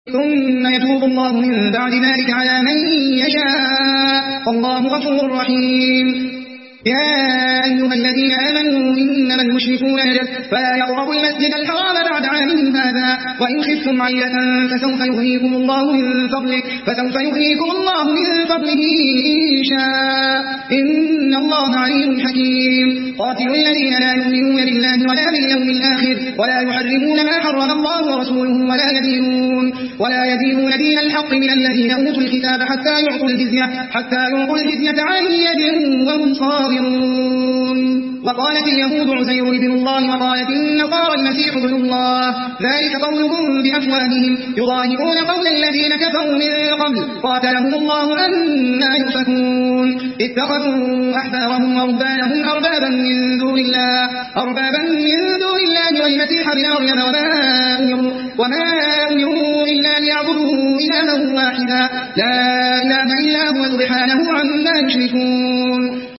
ثم يتوب الله من بعد ذلك على من يشاء والله غفور رحيم. يا أيها الذين آمنوا إنما المشركون نجس فلا يقربوا المسجد الحرام بعد عامهم هذا وإن خفتم عيلة فسوف يغنيكم الله من فضله إن شاء إن الله عليم حكيم. قاتلوا الذين لا يؤمنون بالله ولا باليوم الآخر ولا يحرمون ما حرم الله ورسوله ولا يدينون دين الحق من الذين أوتوا الكتاب حتى يعطوا الجزية عن يد وهم صاغرون. وقالت اليهود عزير ابن الله وقالت النصارى المسيح ابن الله ذلك قولهم بأفواههم يضاهئون قول الذين كفروا من قبل قاتلهم الله أنى يؤفكون. اتخذوا أحبارهم ورهبانهم أربابا من دون الله والمسيح ابن مريم وما أمروا إلا ليعبدوا إلها واحدا لا إله إلا هو سبحانه عما يشركون.